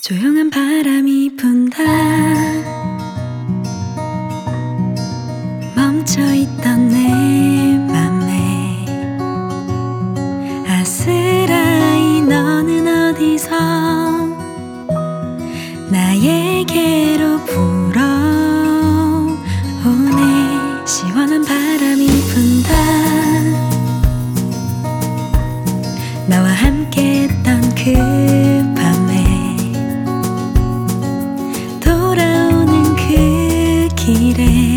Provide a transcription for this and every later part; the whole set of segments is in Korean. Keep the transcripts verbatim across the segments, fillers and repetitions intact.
조용한 바람이 분다. 멈춰있던 내 맘에 아스라이 너는 어디서 나에게로 불어오네. 시원한 바람이 분다. 너와 함께했던 그 밤에 돌아오는 그 길에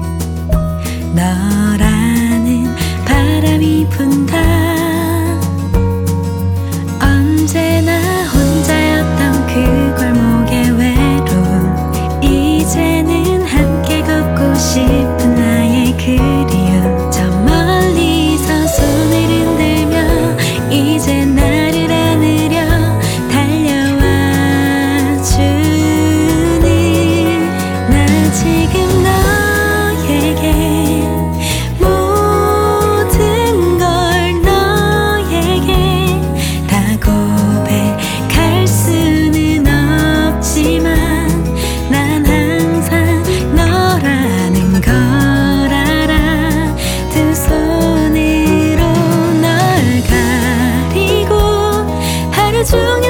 너라는 바람이 분다. 언제나 혼자였던 그 골목의 외로움, 이제는 함께 걷고 싶은 나의 그리움. 저 멀리서 손을 흔들며 이제 나를 안으려 달려와 주는, 나 지금 너에게 모든 걸 너에게 다 고백할 수는 없지만 난 항상 너라는 걸 알아. 두 손으로 널 가리고 하루 종일